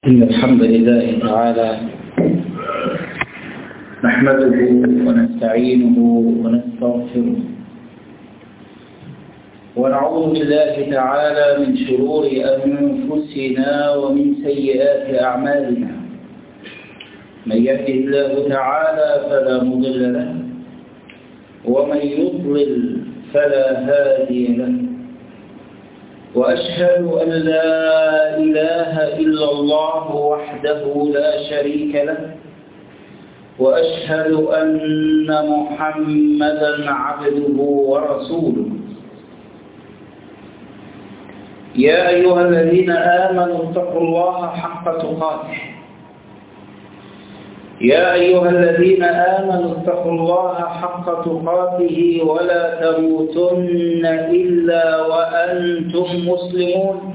إن الحمد لله تعالى نحمده ونستعينه ونستغفره ونعوذ بالله تعالى من شرور أنفسنا ومن سيئات أعمالنا. من يهده الله تعالى فلا مضل له ومن يضلل فلا هادي له، وأشهد أن لا إله إلا الله وحده لا شريك له، وأشهد أن محمدًا عبده ورسوله. يا أيها الذين آمنوا اتقوا الله حق تقاته يا أيها الذين آمنوا اتقوا الله حق تقاته ولا تموتن إلا وأنتم مسلمون.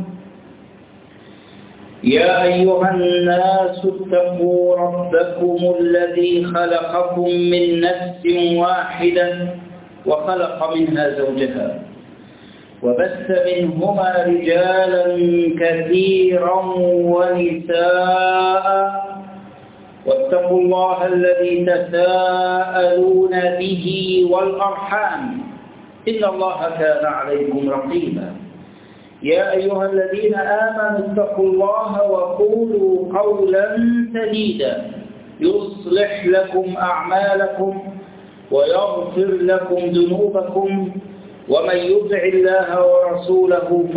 يا أيها الناس اتقوا ربكم الذي خلقكم من نفس واحدة وخلق منها زوجها وبث منهما رجالا كثيرا ونساء، واتقوا الله الذي تساءلون به والأرحام إن الله كان عليكم رقيبا. يا أيها الذين آمنوا اتقوا الله وقولوا قولا سديدا يصلح لكم أعمالكم ويغفر لكم ذنوبكم، ومن يطع الله ورسوله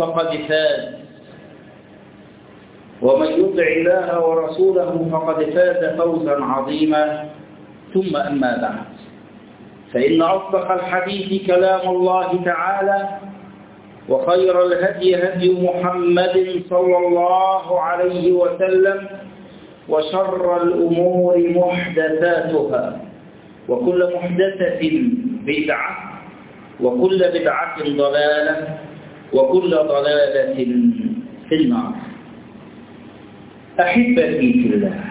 فقد فاز فوزا عظيما. ثم أما بعد، فإن أصدق الحديث كلام الله تعالى، وخير الهدي هدي محمد صلى الله عليه وسلم، وشر الأمور محدثاتها، وكل محدثة بدعة، وكل بدعة ضلالة، وكل ضلالة في النار. أحبتي في الله،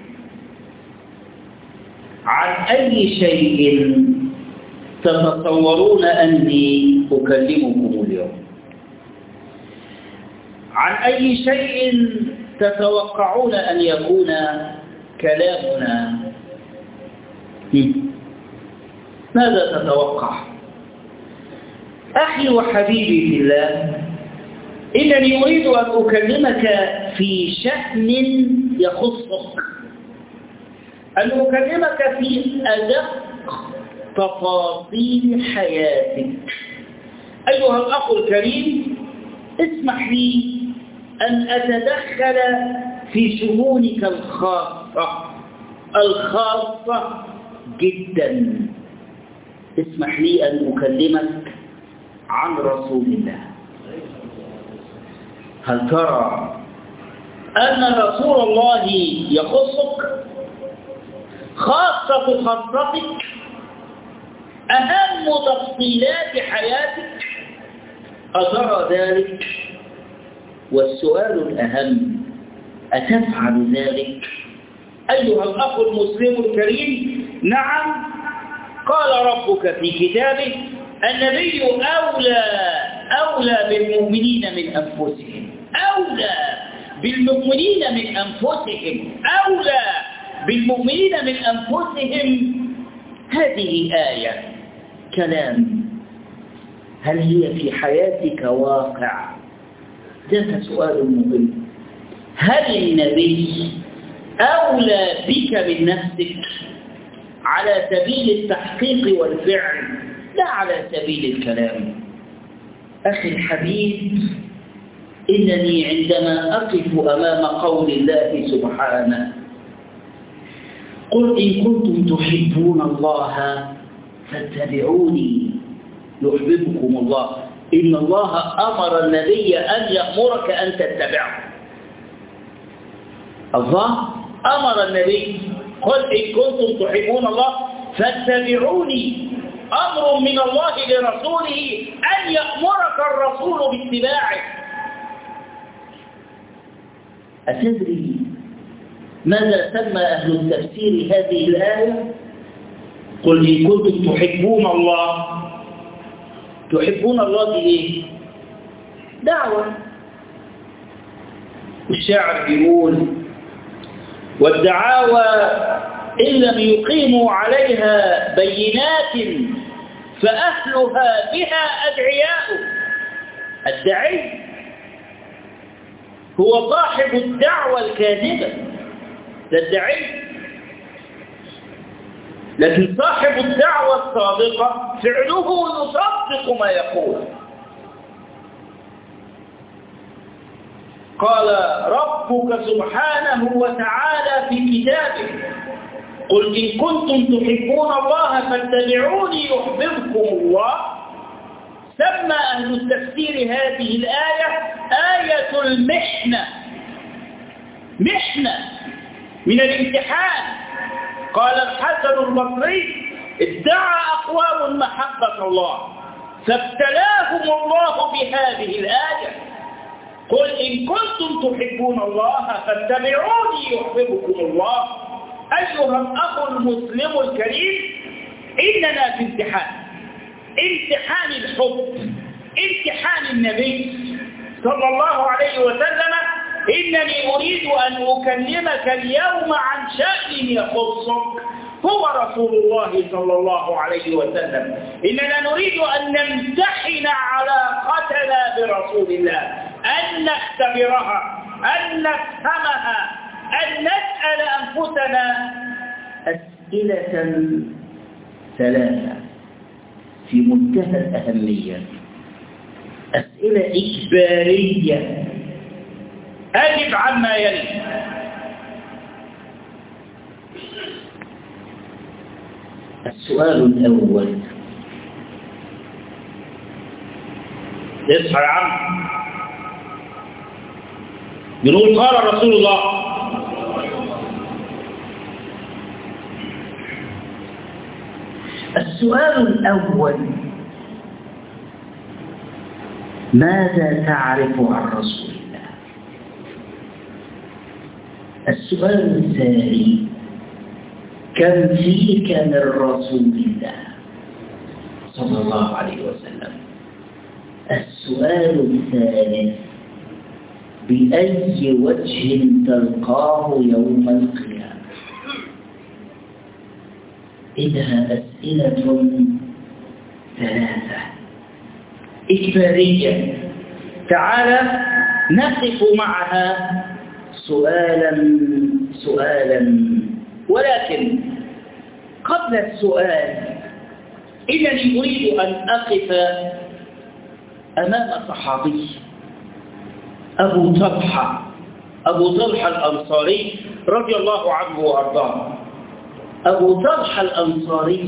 عن أي شيء تتصورون أني أكلمكم اليوم؟ عن أي شيء تتوقعون أن يكون كلامنا؟ ماذا تتوقع؟ أخي وحبيبي في الله، إنني أريد أن أكلمك في شأن يخصك، أن أكلمك في أدق تفاصيل حياتك. أيها الأخ الكريم، اسمح لي أن أتدخل في شؤونك الخاصة جدا. اسمح لي أن أكلمك عن رسول الله. هل ترى أن رسول الله يخصك؟ خاصتك، أهم تفصيلات حياتك، أترى ذلك؟ والسؤال الأهم، أتفعل ذلك؟ أيها الأخ المسلم الكريم، نعم، قال ربك في كتابه: النبي أولى بالمؤمنين من أنفسهم، هذه آية كلام، هل هي في حياتك واقع؟ ذاك سؤال مهم. هل النبي أولى بك من نفسك على سبيل التحقيق والفعل، لا على سبيل الكلام؟ أخي الحبيب، إنني عندما أقف أمام قول الله سبحانه: قل إن كنتم تحبون الله فاتبعوني يحببكم الله، إن الله أمر النبي أن يأمرك أن تتبعه. الله أمر النبي: قل إن كنتم تحبون الله فاتبعوني، أمر من الله لرسوله أن يأمرك الرسول باتباعه. أتدري ماذا سمى أهل التفسير هذه الآية؟ قل إن كنتم تحبون الله بإيه؟ دعوة. الشاعر يقول: والدعاوى إن لم يقيموا عليها بينات فأهلها بها أدعياء. الداعي هو صاحب الدعوة الكاذبة، ده الداعي. لكن صاحب الدعوة الصادقة فعله يصدق ما يقول. قال ربك سبحانه وتعالى في كتابه قل إن كنتم تحبون الله فاتبعوني يحببكم الله. سمى أهل التفسير هذه الآية آية المحنة، محنة من الامتحان. قال الحسن البصري ادعى أقوام محبة الله فابتلاهم الله بهذه الآية قل إن كنتم تحبون الله فاتبعوني يحببكم الله. أيها الأخ المسلم الكريم، إننا في امتحان، امتحان الحب، امتحان النبي صلى الله عليه وسلم. إنني أريد أن أكلمك اليوم عن شأن يخصك، هو رسول الله صلى الله عليه وسلم. إننا نريد أن نمتحن علاقتنا برسول الله، أن نختبرها، أن نفهمها، أن نسأل أنفسنا أسئلة ثلاثة في منتهى الأهمية، أسئلة إجبارية. أجب عما يلي. السؤال الأول، اصحى يا عم، بنقول قال رسول الله. السؤال الأول، ماذا تعرف عن رسول الله؟ السؤال الثاني، كم فيك من رسول الله صلى الله عليه وسلم؟ السؤال الثالث، بأي وجه تلقاه يوم القيامة؟ إنها أسئلة ثلاثة إجبارية. تعال نقف معها سؤالا سؤالا. ولكن قبل السؤال إنني أريد أن أقف أمام صحابي أبو طلحة الأنصاري رضي الله عنه وأرضاه. أبو طلحة الأنصاري،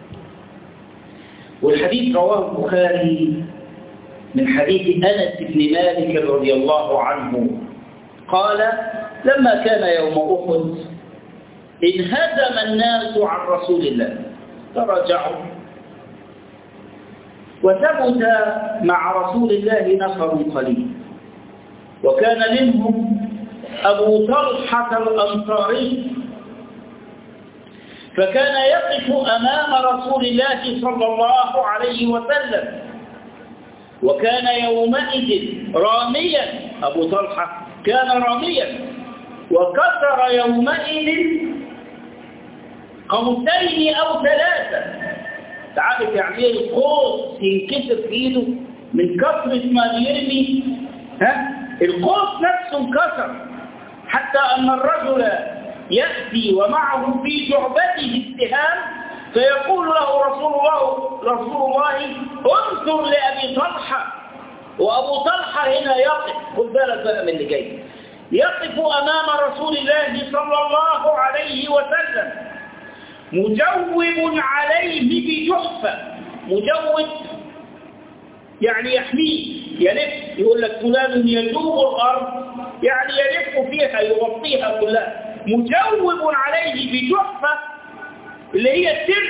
والحديث رواه البخاري من حديث أنس بن مالك رضي الله عنه قال لما كان يوم أحد انهزم الناس عن رسول الله فرجعوا، وثبت مع رسول الله نفر قليل، وكان منهم أبو طلحة الأنصاري، فكان يقف أمام رسول الله صلى الله عليه وسلم، وكان يومئذ راميا. أبو طلحة كان راميا، وكسر يومئذ قوسين أو ثلاثة. تعرف يعني ايه القوس ينكسر في ايده من كثرة ما بيرمي؟ القوس نفسه انكسر، حتى أن الرجل يأتي ومعه في جعبته السهام فيقول له رسول الله انظر لأبي طلحة. وأبو طلحة هنا يقف، خذ بالك بقى من اللي جاي، يقف أمام رسول الله صلى الله عليه وسلم مجوب عليه بجحفة. مجوب يعني يحميه، يلف، يقول لك فلان يجوب الأرض يعني يلف فيها يغطيها كلها. مجوب عليه بجحفة اللي هي الترس،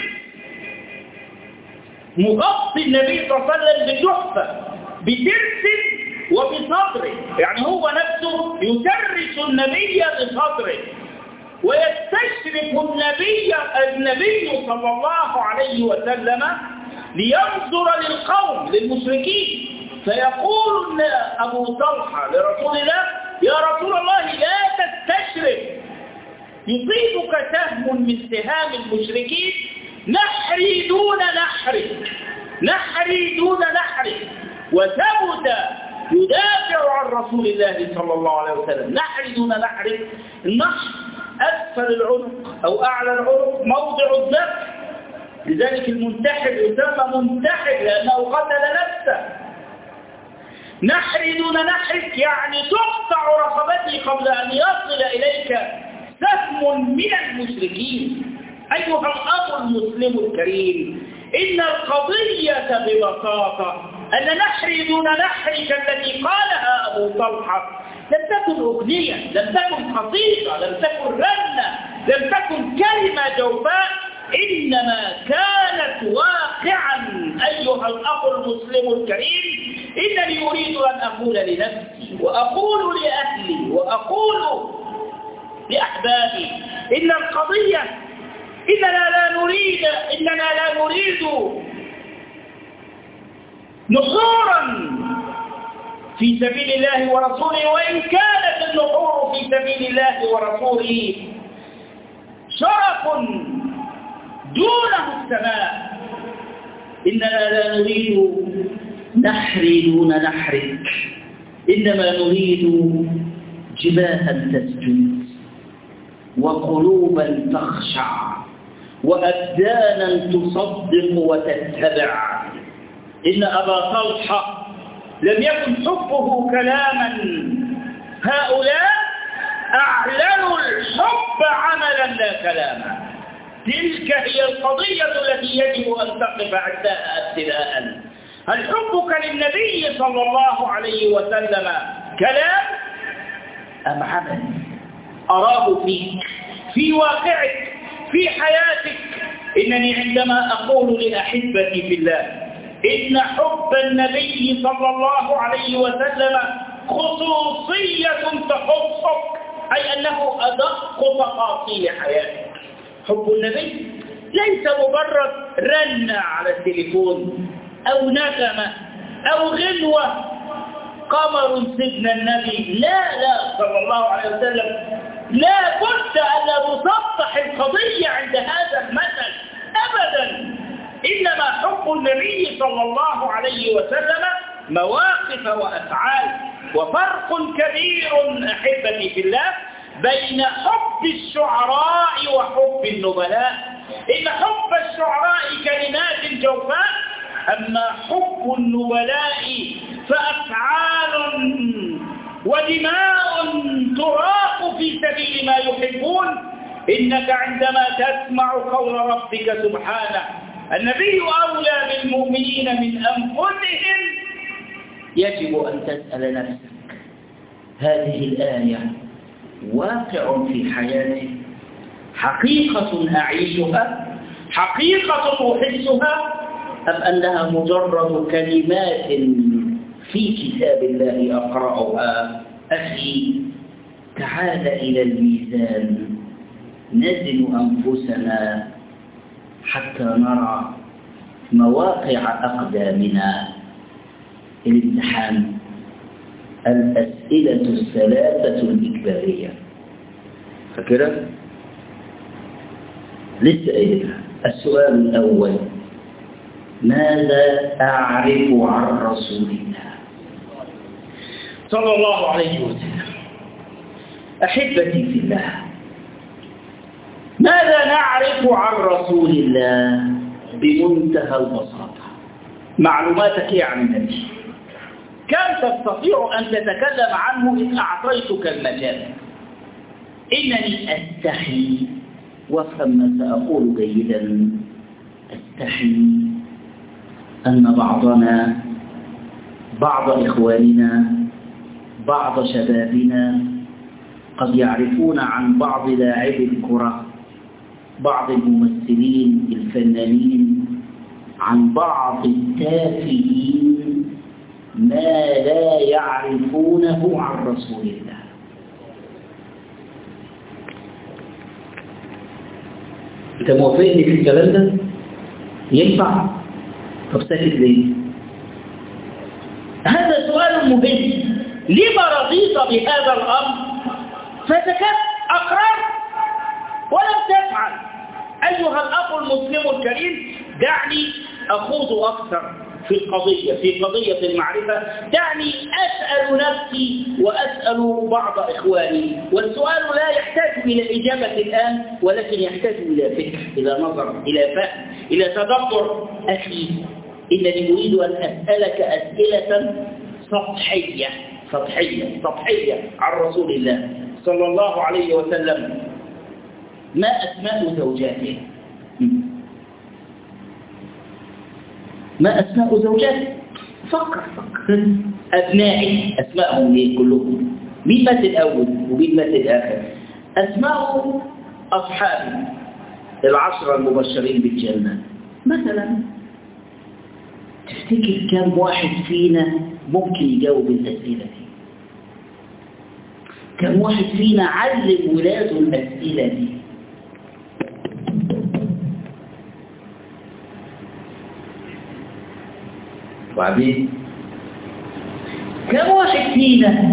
مغطي النبي صلى الله عليه وسلم بجحفة بترس وبصدره، يعني هو نفسه يترس النبي بصدره ويستشرف النبي صلى الله عليه وسلم لينظر للقوم للمشركين، فيقول أبو طلحة لرسول الله يا رسول الله لا تستشرف، يصيبك سهم من سهام المشركين نحري دون نحرك، نحري دون نحرك، وثبت يدافع عن رسول الله صلى الله عليه وسلم. نحري دون نحرك، النحر أسفل العنق أو أعلى العنق موضع الذبح، لذلك المنتحر يسمى منتحر لأنه قتل نفسه. نحري دون نحرك يعني تقطع رقبتي قبل أن يصل إليك سهم من المشركين. أيها الأخ المسلم الكريم، إن القضية ببساطة أن نحري دون نحرك التي قالها أبو طلحة لم تكن أغنية، لم تكن قصيدة، لم تكن رنة، لم تكن كلمة جوفاء، إنما كانت واقعا. أيها الأخ المسلم الكريم، إنني أريد أن أقول لنفسي وأقول لأهلي وأقول لأحبابي إن القضية إننا لا نريد نحورا في سبيل الله ورسوله، وإن كانت النحور في سبيل الله ورسوله شرف دونه السماء. إننا لا نريد نحري دون نحرك، إنما نريد جباها تسجد وقلوبا تخشع وأبدانا تصدق وتتبع. إن أبا طلحة لم يكن حبه كلاما، هؤلاء أعلنوا الحب عملا لا كلاما. تلك هي القضية التي يجب أن تقف عندها ابتداء. هل حبك للنبي صلى الله عليه وسلم كلام أم عمل أراه فيك في واقعك في حياتك؟ إنني عندما أقول لأحبتي في الله إن حب النبي صلى الله عليه وسلم خصوصية تخصك، أي أنه أدق تفاصيل حياتك. حب النبي ليس مجرد رنة على التليفون أو نغمة أو غنوة قمر سيدنا النبي، لا صلى الله عليه وسلم، لا بد أن نسطح القضية عند هذا المثل أبدا. إنما حب النبي صلى الله عليه وسلم مواقف وأفعال، وفرق كبير أحبتي في الله بين حب الشعراء وحب النبلاء. إن حب الشعراء كلمات جوفاء، أما حب النبلاء فأفعال ودماء تراق في سبيل ما يحبون. إنك عندما تسمع قول ربك سبحانه النبي أولى بالمؤمنين من أنفسهم، يجب أن تسأل نفسك هذه الآية واقع في حياتي، حقيقة أعيشها، حقيقة أحسها، أم أنها مجرد كلمات في كتاب الله أقرأها؟ أخي تعال إلى الميزان نزن أنفسنا حتى نرى مواقع أقدامنا. الامتحان الأسئلة الثلاثة الإجبارية، فكرة لسه قايلها. السؤال الأول: ماذا أعرف عن رسول الله صلى الله عليه وسلم؟ أحبتي في الله، ماذا نعرف عن رسول الله؟ بمنتهى البساطة معلوماتك عن النبي. كم تستطيع أن تتكلم عنه إن أعطيتك المجال؟ إنني أستحي، وافهم ما سأقول جيدا، أستحي أن بعضنا، بعض إخواننا، بعض شبابنا قد يعرفون عن بعض لاعبي الكرة، بعض الممثلين الفنانين، عن بعض التافهين ما لا يعرفونه عن رسول الله. أنت موافقني في الكلام ده؟ ينفع؟ طب ساكت ليه؟ هذا سؤال مهم. لما رضيت بهذا الأمر؟ فسكت، أقررت. الكريم دعني أخوض أكثر في قضية المعرفة. دعني أسأل نفسي وأسأل بعض إخواني، والسؤال لا يحتاج إلى إجابة الآن، ولكن يحتاج إلى فكر، إلى نظر، إلى فهم، إلى تدبر. أخي، إنني أريد أن أسألك أسئلة سطحية عن رسول الله صلى الله عليه وسلم. ما أسماء زوجاته؟ ما أسماء زوجاته؟ فكر. أبنائي أسماءهم إيه كلهم؟ مين مات الأول ومين مات الآخر؟ أسماء أصحابي 10 المبشرين بالجنة مثلا. تفتكر كم واحد فينا ممكن يجاوب الأسئلة دي؟ كم واحد فينا علم ولاده الأسئلة دي؟ وبعدين كم واحد فينا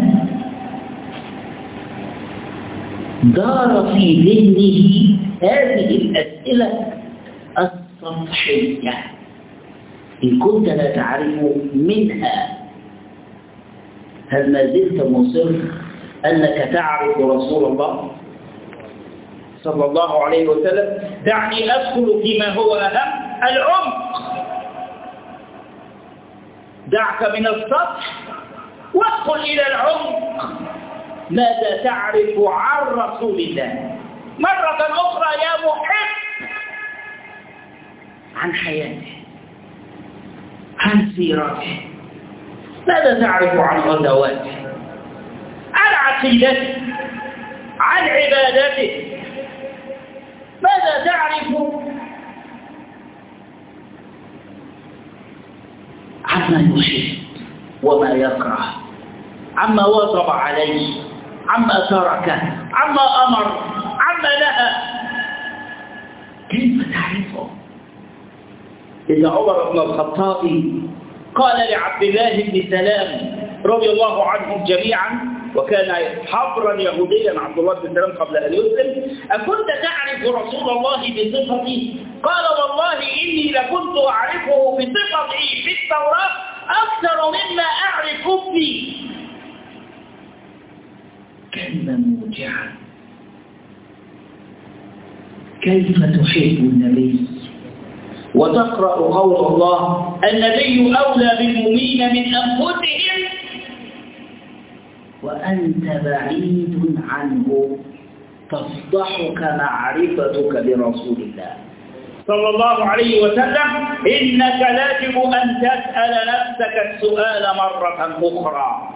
دار في ذهنه هذه الأسئلة السطحية؟ إن كنت لا تعرف منها، هل ما زلت مصر أنك تعرف رسول الله صلى الله عليه وسلم؟ دعني أدخل فيما هو أهم، العمق. دعك من السطح وادخل إلى العمق. ماذا تعرف عن رسول الله؟ مرة أخرى يا محب، عن حياته، عن سيرته. ماذا تعرف عن غزواته، عن عقيدته، عن عبادته؟ ماذا تعرف عما يحب وما يكره، عما واظب عليه، عما تركه، عما أمر، عما نهى؟ كيف تعرفه؟ إن عمر بن الخطاب قال لعبد الله بن سلام رضي الله عنهم جميعا، وكان حبرا يهوديا عبد الله بن سلام قبل أن يسلم: أكنت تعرف رسول الله بصفته؟ قال: والله إني لكنت أعرفه بصفته في التوراة أكثر مما أعرف ابني. كلمة موجعة. كيف تحب النبي وتقرأ قول الله: النبي أولى بالمؤمنين من أنفسهم، وأنت بعيد عنه، تفضحك معرفتك برسول الله صلى الله عليه وسلم. إنك يجب أن تسأل نفسك السؤال مرة أخرى: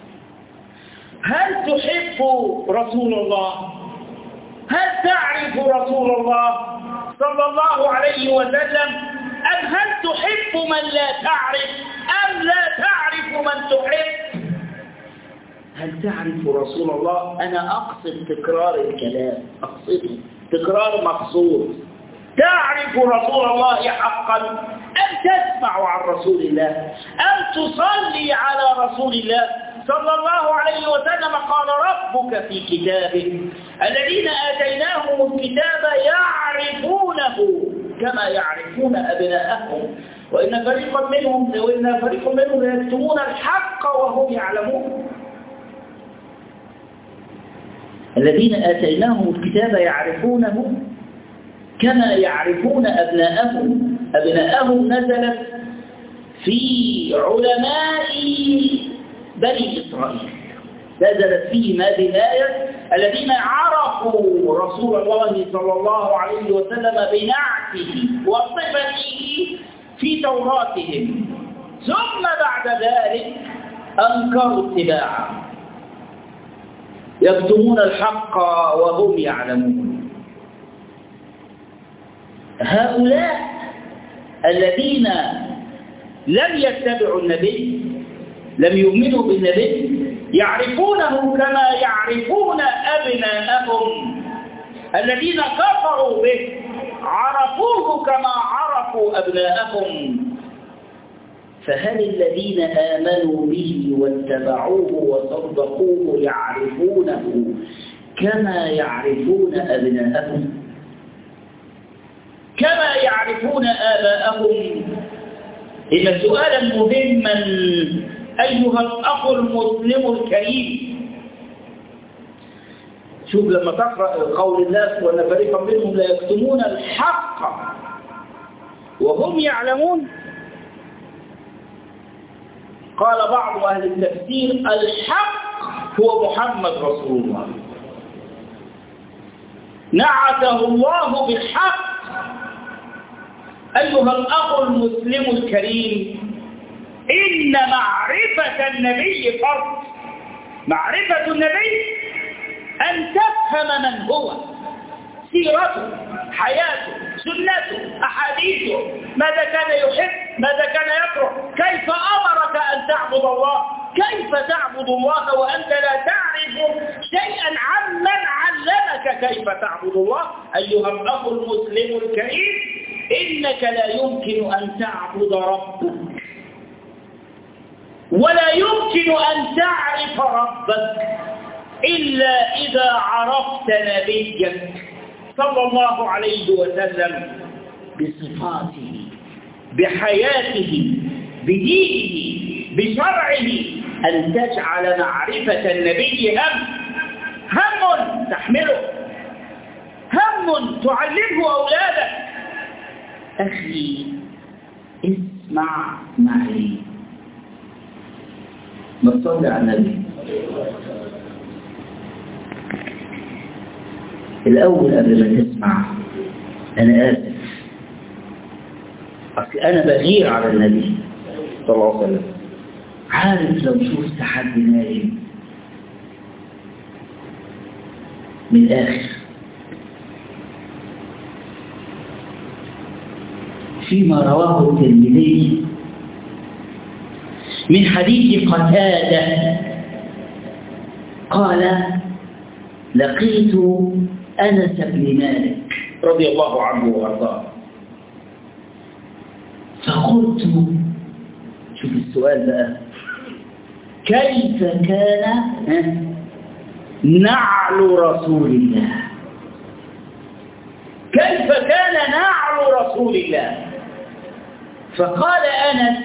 هل تحب رسول الله؟ هل تعرف رسول الله صلى الله عليه وسلم؟ أم هل تحب من لا تعرف، أم لا تعرف من تحب؟ هل تعرف رسول الله؟ أنا أقصد تكرار الكلام، أقصده تكرار مقصود. تعرف رسول الله حقا؟ أم تسمع عن رسول الله؟ أم تصلي على رسول الله صلى الله عليه وسلم؟ قال ربك في كتابه: الذين آتيناهم الكتاب يعرفونه كما يعرفون أبناءهم وإن فريقا منهم يكتمون الحق وهم يعلمون. الذين آتيناهم الكتاب يعرفونه كما يعرفون أبناءهم. أبناءهم نزلت في علماء بني إسرائيل، نزلت فيهم هذه الآية: الذين عرفوا رسول الله صلى الله عليه وسلم بنعته وصفته في توراتهم، ثم بعد ذلك أنكروا اتباعه، يكتمون الحق وهم يعلمون. هؤلاء الذين لم يتبعوا النبي، لم يؤمنوا بالنبي، يعرفونه كما يعرفون أبناءهم. الذين كفروا به عرفوه كما عرفوا أبناءهم. فهل الذين آمنوا به واتبعوه وصدقوه يعرفونه كما يعرفون أبناءهم؟ كما يعرفون آباءهم. إن سؤالا مهما أيها الأخ المسلم الكريم، شوف لما تقرأ قول الناس وأن فريقا منهم لا يكتمون الحق وهم يعلمون. قال بعض أهل التفسير الحق هو محمد رسول الله، نعته الله بالحق. أيها الأخ المسلم الكريم، إن معرفة النبي فرض. معرفة النبي أن تفهم من هو، سيرته، حياته، سنته، أحاديثه، ماذا كان يحب، ماذا كان يكره، كيف أمرك أن تعبد الله، كيف تعبد الله وأنت لا تعرف شيئا عمن علمك كيف تعبد الله. أيها الأخ المسلم الكريم، إنك لا يمكن أن تعبد ربك ولا يمكن أن تعرف ربك إلا إذا عرفت نبيك صلى الله عليه وسلم بصفاته، بحياته، بدينه، بشرعه. أن تجعل معرفة النبي هم تحمله، هم تعلمه أولادك. أخي اسمع معي، نصلي على النبي. الأول قبل ما تسمع، أنا آسف، أصل أنا بغير على النبي صلى الله عليه وسلم. عارف لو شفت حد نايم من الآخر فيما رواه الترمذي من حديث قتادة قال: لقيت أنس بن مالك رضي الله عنه وأرضاه، فقلت، شوف السؤال بقى، كيف كان نعل رسول الله؟ كيف كان نعل رسول الله؟ فقال أنس: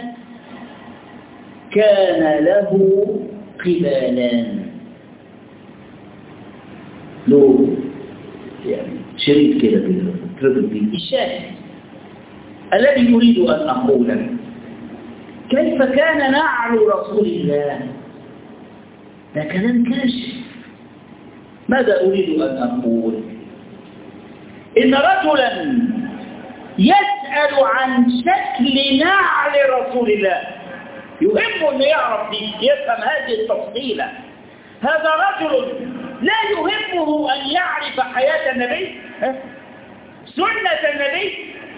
كان له قبالان، له يعني شريط كده تربط بيه. الشاهد الذي أريد أن أقوله، كيف كان نعل رسول الله؟ ده كلام كاشف. ماذا أريد أن أقول؟ إن رجلا يسأل عن شكل نعل رسول الله، يهم أن يعرف دي، يفهم هذه التفصيلة. هذا رجل لا يهمه أن يعرف حياة النبي، سنة النبي،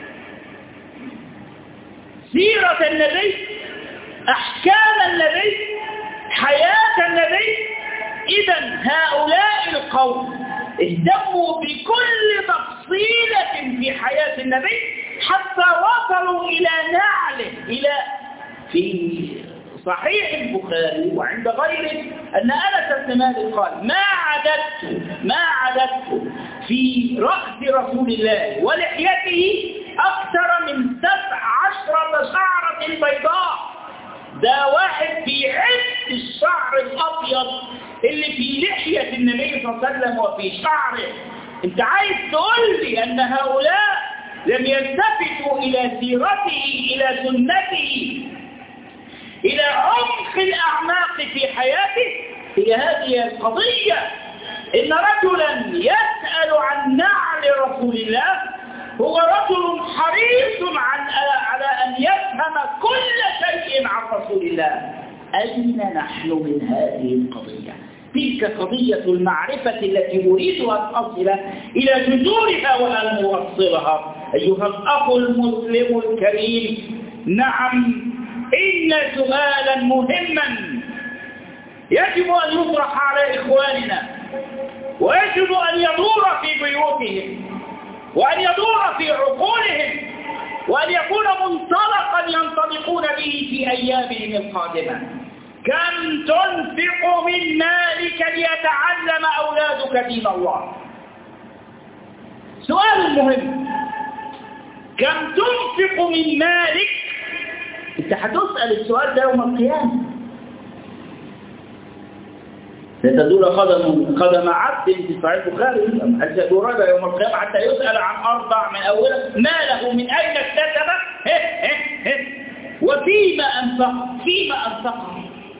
سيرة النبي، أحكام النبي، حياة النبي. إذن هؤلاء القوم اهتموا بكل تفصيلة في حياة النبي حتى وصلوا إلى نعله. إلى في صحيح البخاري وعند غيره أن أنس بن مالك قال: ما عددت في رأس رسول الله ولحيته أكثر من 17 شعرة بيضاء. ده واحد في عز الشعر الأبيض اللي في لحية النبي صلى الله عليه وسلم وفي شعره. انت عايز تقول لي أن هؤلاء لم يلتفتوا إلى سيرته، إلى سنته، إلى عمق الأعماق في حياته؟ هي هذه القضية. إن رجلا يسأل عن نعل رسول الله هو رجل حريص على أن يفهم كل شيء عن رسول الله. أين نحن من هذه القضية؟ تلك قضية المعرفة التي أريد أن أصل إلى جذورها وأن أوصلها. أيها الأخ المسلم الكريم، نعم، إن سؤالا مهما يجب أن يطرح على إخواننا، ويجب أن يدور في بيوتهم، وأن يدور في عقولهم، وأن يكون منطلقا ينطلقون به في أيامهم القادمة. كم تنفق من مالك ليتعلم أولادك دين الله؟ سؤال مهم. كم تنفق من مالك؟ انت هتسأل السؤال ده يوم القيامة. لتدور قدم عبد في صحيح البخاري حديث ابي هريره يوم القيامه حتى يسأل عن 4 من اولها ماله من اين اكتسبه وفيما انفقه.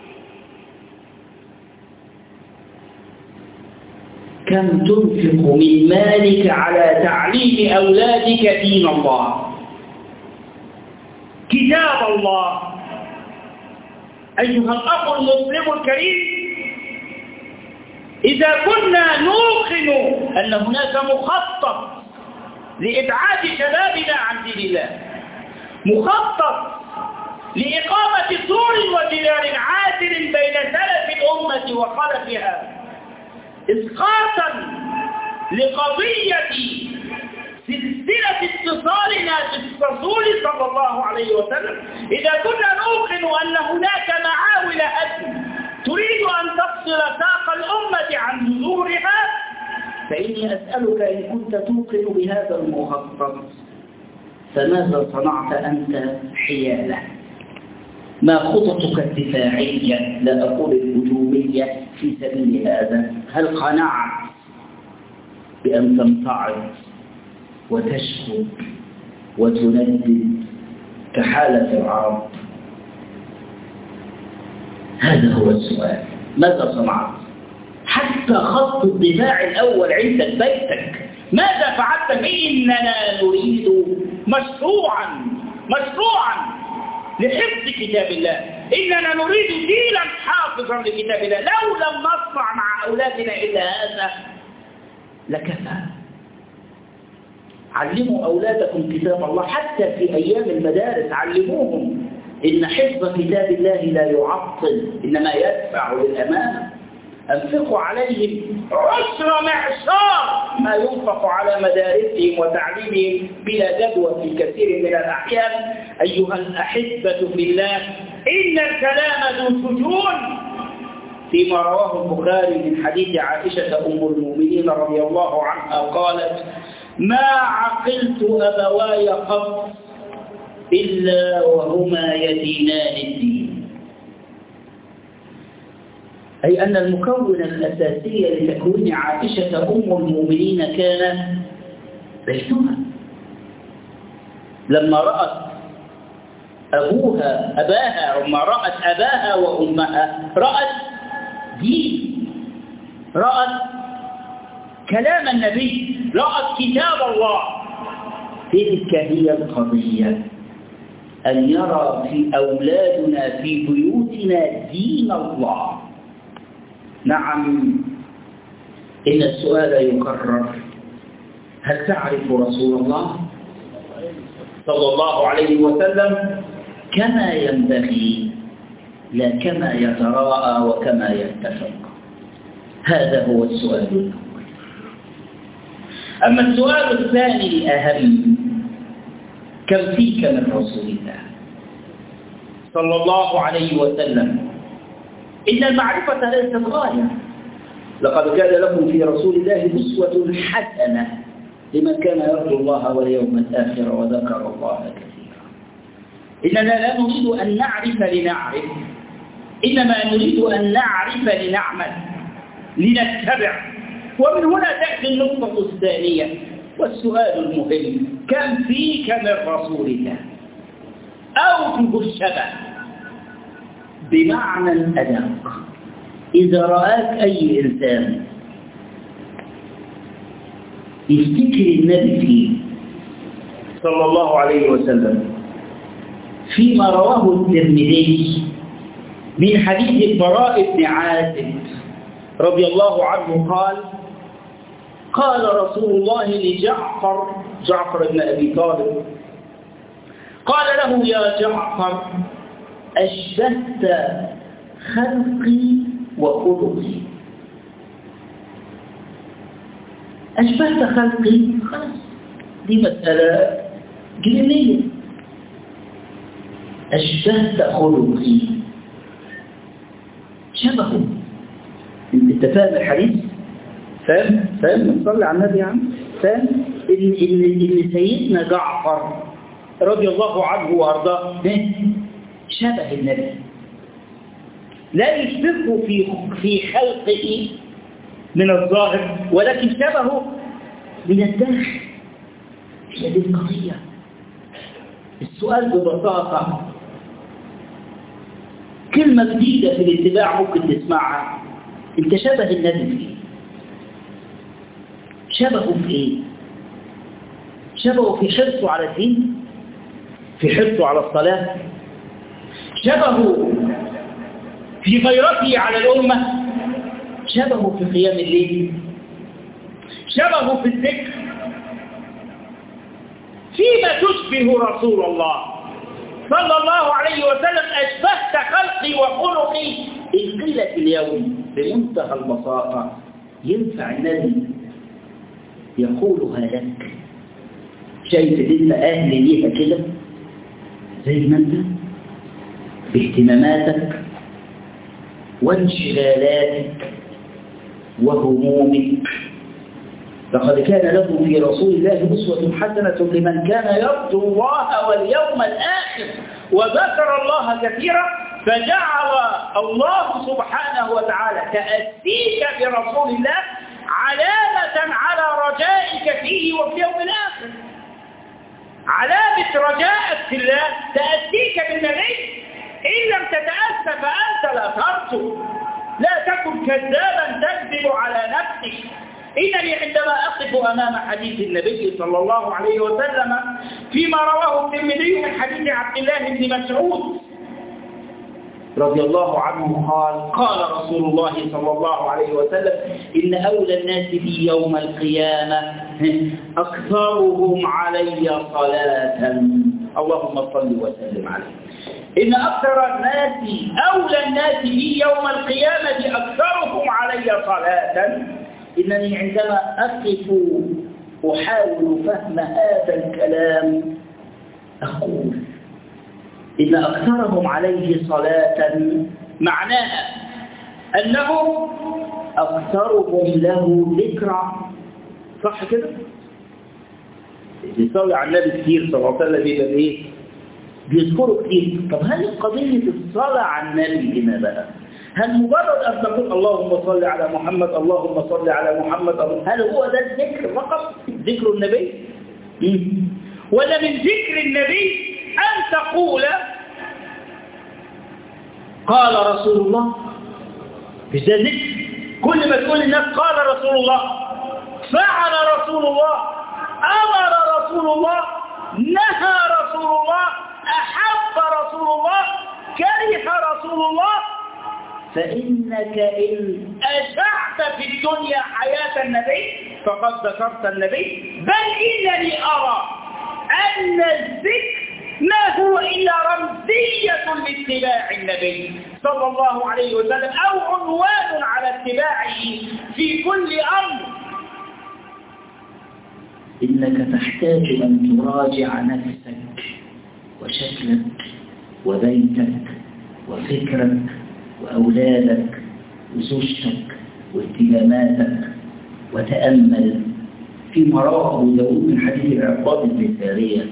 كم تنفق من مالك على تعليم أولادك دين الله كتاب الله؟ أيها الأخ المسلم الكريم، إذا كنا نوقن أن هناك مخطط لإبعاد شبابنا عن دين الله، مخطط لإقامة سور وجدار عادل بين سلف الأمة وخلفها، إسقاطا لقضية سلسلة اتصالنا بالرسول صلى الله عليه وسلم، إذا كنا نوقن أن هناك معاول هدم تريد أن تفصل ساق الأمة عن جذورها، فإني أسألك إن كنت توقن بهذا المخطط فماذا صنعت أنت حياله؟ ما خططك الدفاعية لا أقول الهجومية في سبيل هذا؟ هل قنعت بأن تمتعض وتشكو وتندد كحالة العرب؟ هذا هو السؤال. ماذا صنعت؟ حتى خط الدفاع الأول عندك بيتك ماذا فعلت فيه؟ إننا نريد مشروعا لحفظ كتاب الله، إننا نريد جيلا حافظا لكتاب الله. لو لم نصنع مع أولادنا إلا هذا لكفى. علموا أولادكم كتاب الله حتى في أيام المدارس، علموهم إن حفظ كتاب الله لا يعطل إنما يدفع للأمام. أنفقوا عليهم عشر معشار ما ينفق على مدارسهم وتعليمهم بلا جدوى في كثير من الأحيان. أيها الأحبة في الله، إن الكلام ذو شجون. فيما رواه البخاري من حديث عائشة أم المؤمنين رضي الله عنها قالت: ما عقلت أبواي قط إلا وهما يدينان الدين. أي أن المكون الأساسي لتكوين عائشة أم المؤمنين كان بيتها. لما رأت أباها وأمها رأت دين، رأت كلام النبي، رأت كتاب الله. تلك هي القضية، أن يرى في أولادنا في بيوتنا دين الله. نعم، إن السؤال يكرر: هل تعرف رسول الله صلى الله عليه وسلم كما ينبغي لا كما يتراءى وكما يتفق؟ هذا هو السؤال الأول. أما السؤال الثاني الأهم: كم فيك من رسول الله صلى الله عليه وسلم؟ إن المعرفة ليست غاية. لقد كان لكم في رسول الله أسوة حسنة لمن كان يرجو الله واليوم الآخر وذكر الله كثيرا. إننا لا نريد أن نعرف لنعرف، إنما نريد أن نعرف لنعمل لنتبع. ومن هنا تأتي النقطة الثانية والسؤال المهم: كم فيك من رسول الله؟ أوجب الشبه بمعنى الأدق. إذا رآك أي إنسان يفتكر النبي فيه صلى الله عليه وسلم فيما رواه الترمذي من حديث البراء بن عازب رضي الله عنه قال رسول الله جعفر بن أبي طالب، قال له: يا جعفر، أشبهت خلقي وخلقي. أشبهت خلقي، خلاص دي مسألة جنينية. أشبهت خلقي، شبهه. انت فاهم الحديث؟ فاهم؟ نصلي على النبي يا عم. فاهم ان سيدنا جعفر رضي الله عنه وأرضاه شبه النبي، لا يشبهه في خلقه من الظاهر، ولكن شبهه من الداخل. هي دي القضية. السؤال ببساطة، كلمة جديدة في الاتباع ممكن تسمعها، انت شبه النبي في ايه؟ شبهه في ايه؟ شبهه في حرصه على الدين، في حرصه على الصلاة، شبهه في غيرته على الأمة، شبهه في قيام الليل، شبهه في الذكر، فيما تشبه رسول الله صلى الله عليه وسلم. أشبهت خلقي وخلقي. إن قيلت اليوم بمنتهى البساطة ينفع النبي يقولها لك، شايف ان انت اهل ليها كده زي ما انت باهتماماتك وانشغالاتك وهمومك. لقد كان له في رسول الله أسوة حسنة لمن كان يرجو الله واليوم الآخر وذكر الله كثيرا. فجعل الله سبحانه وتعالى تأسيك برسول الله علامة على رجائك فيه وفي اليوم الآخر، علامة رجائك في الله تأسيك بالنبي. إن لم تتأسى فأنت لا ترجو. لا تكن كذابا تكذب على نفسك. إنني عندما أقف أمام حديث النبي صلى الله عليه وسلم فيما رواه الترمذي من حديث عبد الله بن مسعود رضي الله عنه قال رسول الله صلى الله عليه وسلم: إن أولى الناس بي يوم القيامة أكثرهم علي صلاة. اللهم صل وسلم عليه. إن أولى الناس بي يوم القيامة أكثرهم علي صلاة. إنني عندما أقف أحاول فهم هذا الكلام أقول إن أكثرهم عليه صلاة معناها أنه أكثرهم له ذكرى. صح كده؟ يصلي على النبي كتير صلى الله عليه وسلم يبقى إيه؟ بيذكروا كتير. طب هل قضية الصلاة على النبي هنا بقى هل مجرد أن تقول اللهم صل على محمد اللهم صل على محمد، هل هو ده الذكر فقط؟ ذكر النبي؟ ولا من ذكر النبي أن تقول قال رسول الله؟ مش ده ذكر؟ كل ما تقول الناس قال رسول الله، فعل رسول الله، أمر رسول الله، نهى رسول الله، أحب رسول الله، كره رسول الله. فإنك إن أشعت في الدنيا حياة النبي فقد ذكرت النبي. بل إنني أرى أن الذكر ما هو إلا رمزية لاتباع النبي صلى الله عليه وسلم، أو عنوان على اتباعه في كل أمر. إنك تحتاج أن تراجع نفسك وشكلك وبيتك وفكرك وأولادك وزوجتك واهتماماتك، وتأمل فيما رواه أبو داود من حديث العرباض بن سارية.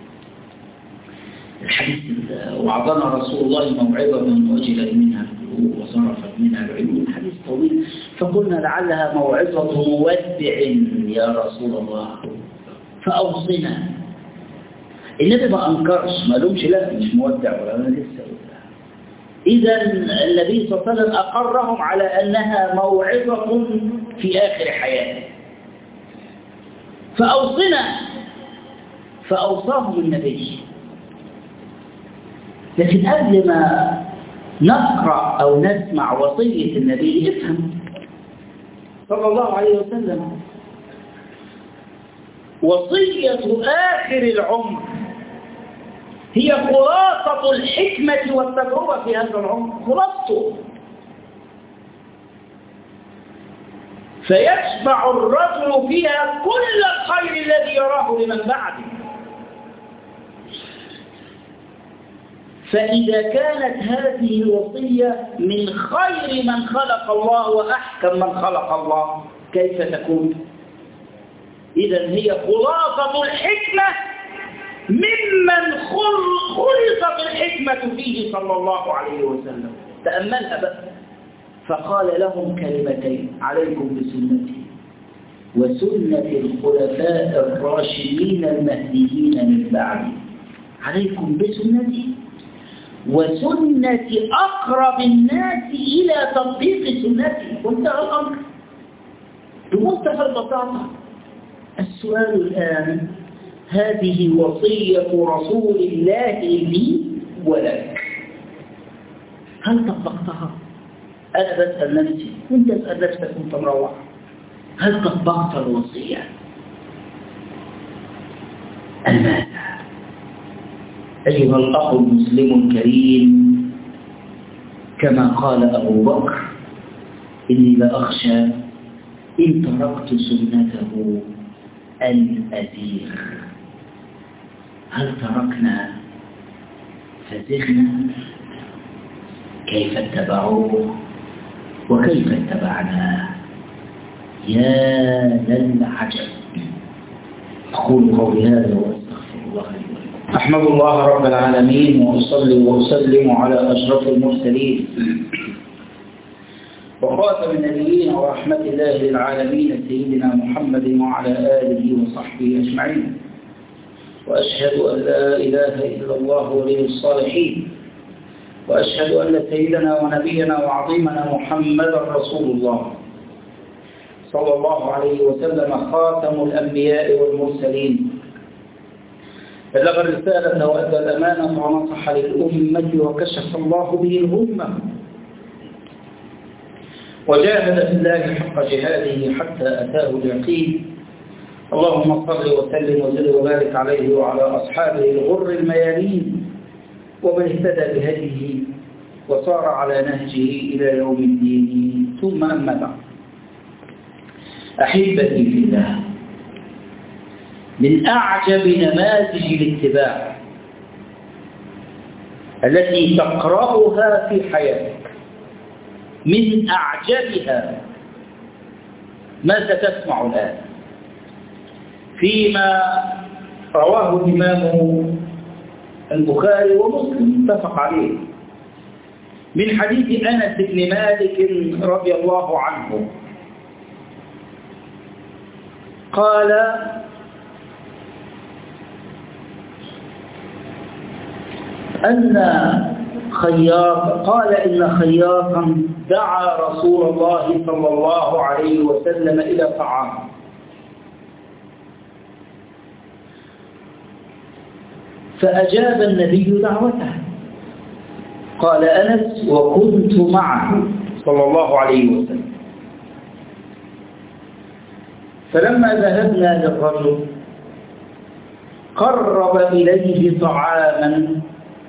الحديث: وعظنا رسول الله موعظة وجلت منها القلوب وصرفت منها العيون. الحديث طويل، فقلنا لعلها موعظة مودع يا رسول الله فأوصنا. النبي ما أنكرش، ما لهمش لا مش مودع ولا أنا لسه. إذا النبي صلى الله عليه وسلم أقرهم على أنها موعظة في آخر حياته. فأوصنا، فأوصاهم النبي. لكن قبل ما نقرأ أو نسمع وصية النبي افهم صلى الله عليه وسلم وصية آخر العمر هي خلاصة الحكمة والتجربة في هذا العمر، خلاصته. فيتبع الرجل فيها كل الخير الذي يراه لمن بعده. فإذا كانت هذه الوصية من خير من خلق الله وأحكم من خلق الله كيف تكون؟ إذا هي خلاصة الحكمة ممن خلصت الحكمة فيه صلى الله عليه وسلم. تأملها بقى. فقال لهم كلمتين: عليكم بسنتي وسنة الخلفاء الراشدين المهديين من بعدي. عليكم بسنتي وسنة أقرب الناس إلى تطبيق سنتي. وانتهى الأمر بمنتهى البساطة. السؤال الآن: هذه وصية رسول الله لي ولك، هل طبقتها؟ أنا بسأل نفسي وانت اسأل نفسك وانت مروح، هل طبقت الوصية؟ الماذا؟ أيها الأخ المسلم الكريم، كما قال أبو بكر: إني لأخشى إن تركت سنته أن أزيغ. هل تركنا فزغنا؟ كيف اتبعوه وكيف اتبعناه؟ يا للعجب. أقول قولي هذا وأستغفر الله لي ولكم. أحمد الله رب العالمين وأصلي وأسلم على أشرف المرسلين وخاتم النبيين ورحمة الله للعالمين سيدنا محمد وعلى آله وصحبه أجمعين. وأشهد أن لا إله إلا الله ولي الصالحين، وأشهد أن سيدنا ونبينا وعظيمنا محمدا رسول الله صلى الله عليه وسلم خاتم الأنبياء والمرسلين، بلغ الرسالة وأدى الأمانة ونصح للأمة وكشف الله به الغمة وجاهد في الله حق جهاده حتى أتاه اليقين. اللهم صل وسلم وزد وبارك عليه وعلى أصحابه الغر الميامين ومن اهتدى بهديه وصار على نهجه إلى يوم الدين. ثم أما بعد، أحبتي في الله، من أعجب نماذج الاتباع التي تقرأها في حياتك، من أعجبها ما ستسمع الآن فيما رواه الإمام البخاري ومسلم اتفق عليه من حديث أنس بن مالك رضي الله عنه قال: إن خياطا دعا رسول الله صلى الله عليه وسلم إلى طعام، فأجاب النبي دعوته. قال أنس: وكنت معه صلى الله عليه وسلم. فلما ذهبنا للرجل قرب إليه طعاما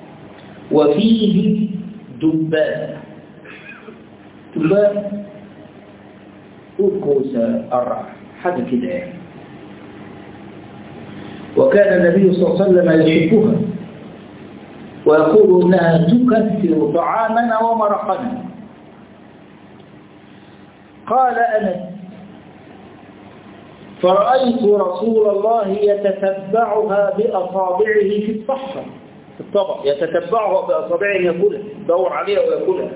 وفيه دبان كوسة قرع حاجة كده يعني. وكان النبي صلى الله عليه وسلم يحبها ويقول إنها تكثر طعامنا ومرقنا. قال أنس: فرأيت رسول الله يتتبعها بأصابعه في الصحفة، في الطبق، يتتبعها بأصابعه يأكلها، يدور عليها ويأكلها.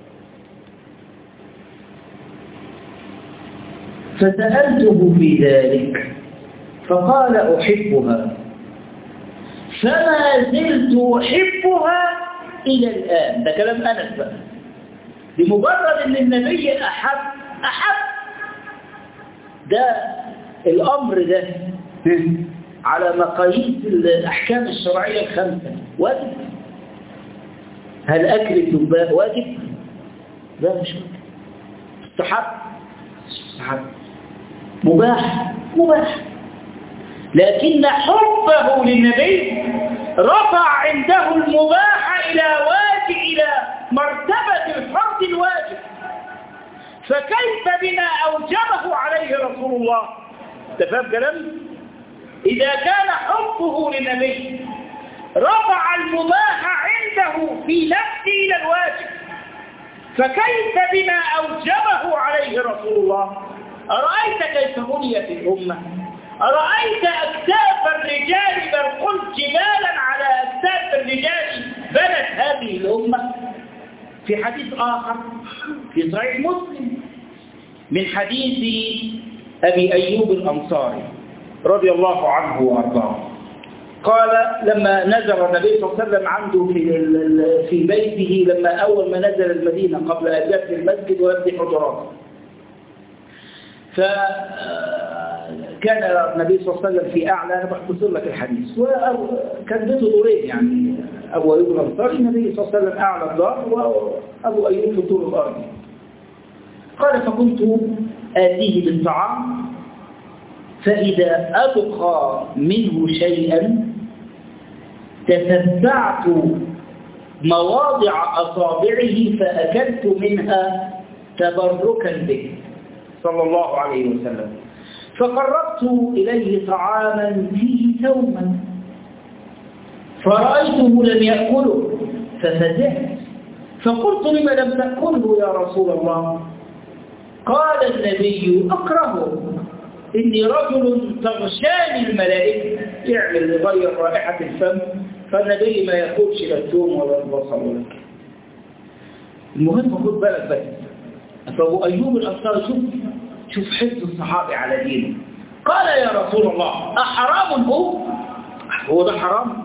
فسألته في ذلك فقال: أحبها، فما زلت أحبها إلى الآن. ده كلام أنس بقى، بمجرد أن النبي أحب ده الأمر ده على مقاييس الأحكام الشرعية الخمسة واجب. هل أكل الدباء واجب؟ لا، مش واجب. مستحب، مباح، لكن حبه للنبي رفع عنده المباح إلى مرتبة الفرض الواجب. فكيف بما أوجبه عليه رسول الله؟ تفهم كلام؟ إذا كان حبه للنبي رفع المباح عنده في نفسه إلى الواجب، فكيف بما أوجبه عليه رسول الله؟ أرأيت كيف بنيت الأمة؟ أرأيت أكتاف الرجال بل قلت جبالا على أكتاف الرجال بنت هذه الأمة. في حديث آخر في صحيح مسلم من حديث أبي أيوب الأنصاري رضي الله عنه وأرضاه قال لما نزل النبي صلى الله عليه وسلم عنده في بيته، لما أول ما نزل المدينة قبل أن يبني المسجد ويبني حجراته، فكان النبي صلى الله عليه وسلم في أعلى، أنا بختصر لك الحديث، وكان بيته دورين يعني، أبو أيوب الأنصاري النبي صلى الله عليه وسلم أعلى الدار وأبو أيوب في الدور الأرضي. قال فكنت آتيه بالطعام فإذا أبقى منه شيئا تتبعت مواضع أصابعه فأكلت منها تبركا به صلى الله عليه وسلم، فقربت إليه طعاما فيه توما فرأيته لم يأكله ففزعت، فقلت لم لم تأكله يا رسول الله؟ قال النبي أكرهه، إني رجل تغشاني الملائكة، يعمل يغير رائحة الفم، فالنبي ما يأكلش لا الثوم ولا البصل ولا كده. المهم خد بالك بس، فأبو أيوب الأنصاري شوف حفظ الصحابي على دينه. قال يا رسول الله أحرام هو ده حرام؟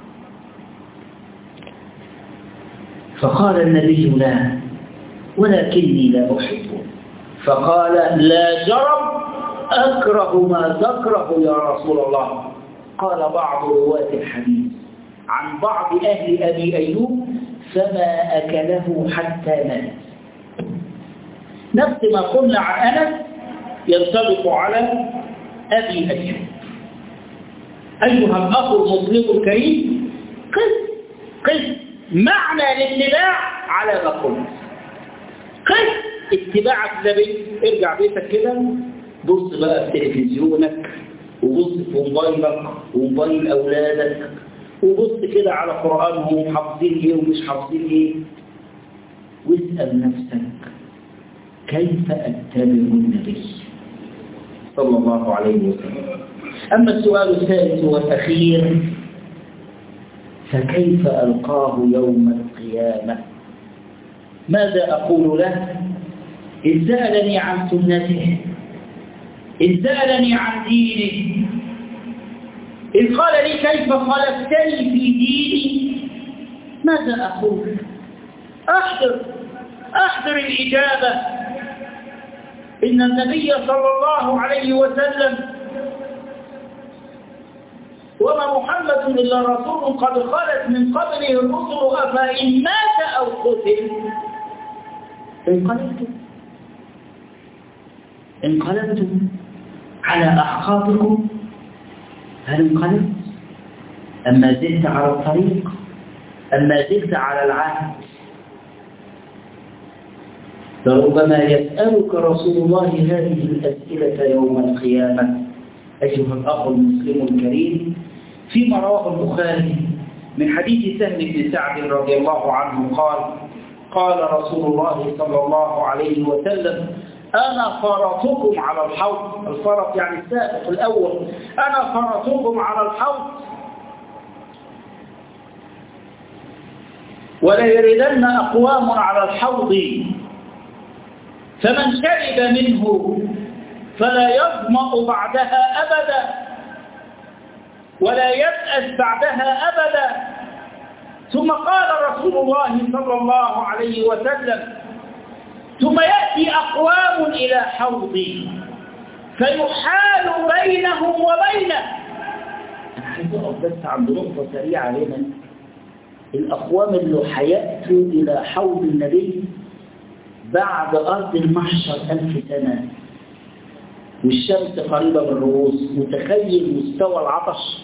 فقال النبي لا ولكني لا أحبه. فقال لا جرب أكره ما تكره يا رسول الله. قال بعض رواة الحديث عن بعض أهل أبي أيوب فما أكله حتى مات. نفس ما قلنا عن أنس ينطبق على أبي أيوب. أيها الأخ المسلم الكريم، قس معنى الاتباع على ما قلت، قس اتباعك لنبي. ارجع بيتك كده، بص بقى في تلفزيونك وبص في موبايلك وموبايل أولادك، وبص كده على قرآنهم حافظين ايه ومش حافظين ايه، واسأل نفسك كيف أتبع النبي صلى الله عليه وسلم. أما السؤال الثالث والأخير، فكيف ألقاه يوم القيامة؟ ماذا أقول له إن سألني عن سنته، إن سألني عن دينه، إن قال لي كيف خلفتني في ديني، ماذا أقول؟ أحضر الإجابة. إن النبي صلى الله عليه وسلم وما محمد إلا رسول قد خلت من قبله الرسل أفإن مات أو قتل انقلبتم على أعقابكم؟ هل انقلبت؟ أما زلت على الطريق؟ أما زلت على العهد؟ فربما يسألك رسول الله هذه الأسئلة يوم القيامة. أيها الأخ المسلم الكريم، فيما رواه البخاري من حديث سهل بن سعد رضي الله عنه قال رسول الله صلى الله عليه وسلم أنا فرطكم على الحوض. الفرط يعني السابق الأول. أنا فرطكم على الحوض ولا يردن أقوام على الحوض فمن شرب منه فلا يظمأ بعدها أبدا ولا يبأس بعدها أبدا. ثم قال رسول الله صلى الله عليه وسلم ثم يأتي أقوام إلى حوضي فيحال بينهم وبينه. أنا عايز أقف بس عند نقطة سريعة هنا. الأقوام اللي حيأتوا إلى حوض النبي بعد أرض المحشر 1000 سنة والشمس قريبة من الرؤوس. متخيل مستوى العطش؟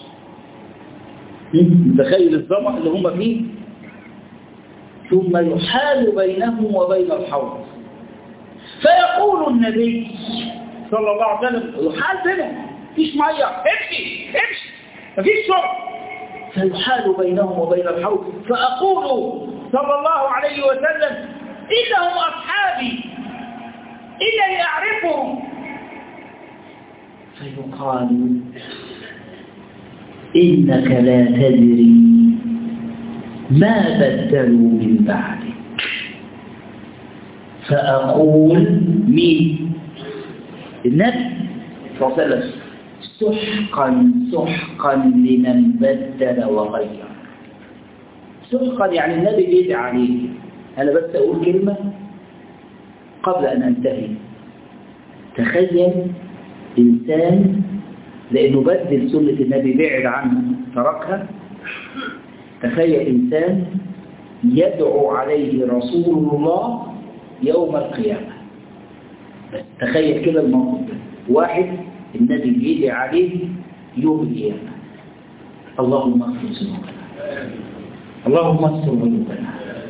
متخيل الظمأ اللي هم فيه؟ ثم يحال بينهم وبين الحوض فيقول النبي صلى الله عليه وسلم يحال بينهم، مفيش مية، امشي مفيش شرب، فيحال بينهم وبين الحوض فأقول صلى الله عليه وسلم إنهم أصحابي إنني أعرفهم. فيقال إنك لا تدري ما بدلوا من بعدك. فأقول مين؟ النبي صلى الله عليه وسلم سحقا سحقا لمن بدل وغير. سحقا يعني النبي بيدعي عليه. أنا بس أقول كلمة قبل أن أنتهي. تخيل إنسان لأنه بدل سنة النبي بعد عنها تركها. تخيل إنسان يدعو عليه رسول الله يوم القيامة. بس تخيل كده الموقف ده، واحد النبي بيدعي عليه يوم القيامة. اللهم اغفر ذنوبنا، اللهم استر عيوبنا،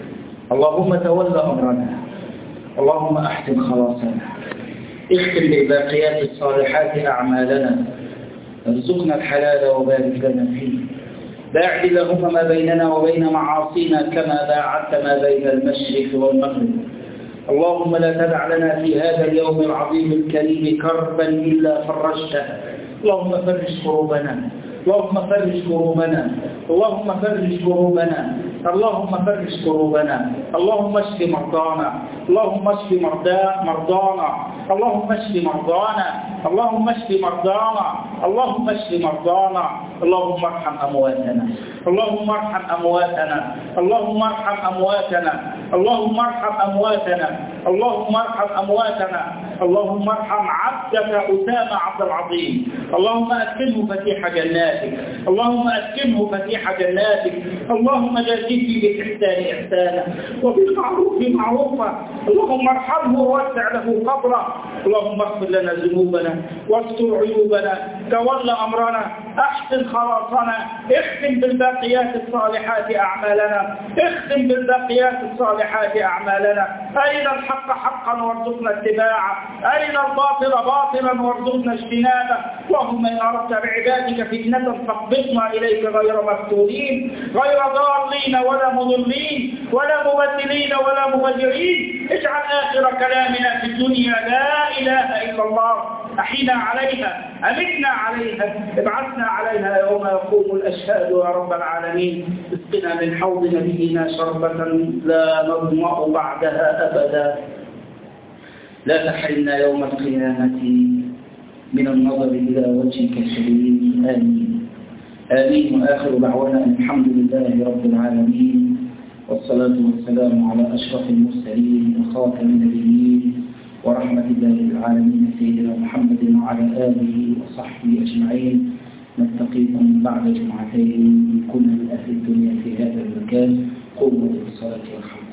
اللهم تولى أمرنا، اللهم أحسن خلاصنا، اختم بالباقيات الصالحات أعمالنا، ارزقنا الحلال وبارك لنا فيه، باعد اللهم ما بيننا وبين معاصينا كما باعدت ما بين المشرق والمغرب. اللهم لا تدع لنا في هذا اليوم العظيم الكريم كربا إلا فرجته. اللهم فرج كروبنا، اللهم فرج كروبنا، اللهم فرج كروبنا، اللهم فرج كروبنا، اللهم اشف مرضانا، اللهم اشف مرضانا، اللهم اشف مرضانا، اللهم اشف مرضانا، اللهم اشف مرضانا، اللهم ارحم أمواتنا، اللهم ارحم أمواتنا، اللهم ارحم أمواتنا، اللهم ارحم أمواتنا، اللهم ارحم أمواتنا، اللهم ارحم عبدك أسامة عبد العظيم، اللهم أسكنه فتيح جناتك، اللهم أسكنه فتيح جناتك، اللهم جازيه بالإحسان إحسانا وبالمعروف معروفا، اللهم ارحمه ووسع له قبره، اللهم اغفر لنا ذنوبنا واستر عيوبنا، تولى أمرنا، أحسن خلاصنا، اختم بالباقيات الصالحات أعمالنا، اختم بالباقيات الصالحات أعمالنا، أرنا الحق حقا وارزقنا اتباعه، أرنا الباطل باطلا وارزقنا اجتنابه. اللهم إن أردت بعبادك فتنة فاقبضنا إليك غير مفتونين، غير ضالين ولا مضلين ولا مبدلين ولا مبدعين. اجعل آخر كلامنا في الدنيا لا إله إلا الله، أحينا عليها، أمتنا عليها، ابعثنا عليها يوم يقوم الأشهاد يا رب العالمين. اسقنا من حوض نبينا شربة لا نظمأ بعدها أبدا. لا تحرمنا يوم القيامة من النظر إلى وجهك الكريم. آمين آمين. وآخر دعوانا الحمد لله رب العالمين، والصلاة والسلام على أشرف المرسلين وخاتم النبيين ورحمة الله للعالمين سيدنا محمد وعلى آله وصحبه أجمعين. نلتقيكم بعد جمعتين من كل أهل الدنيا في هذا المكان. قوموا بالصلاة والحمد.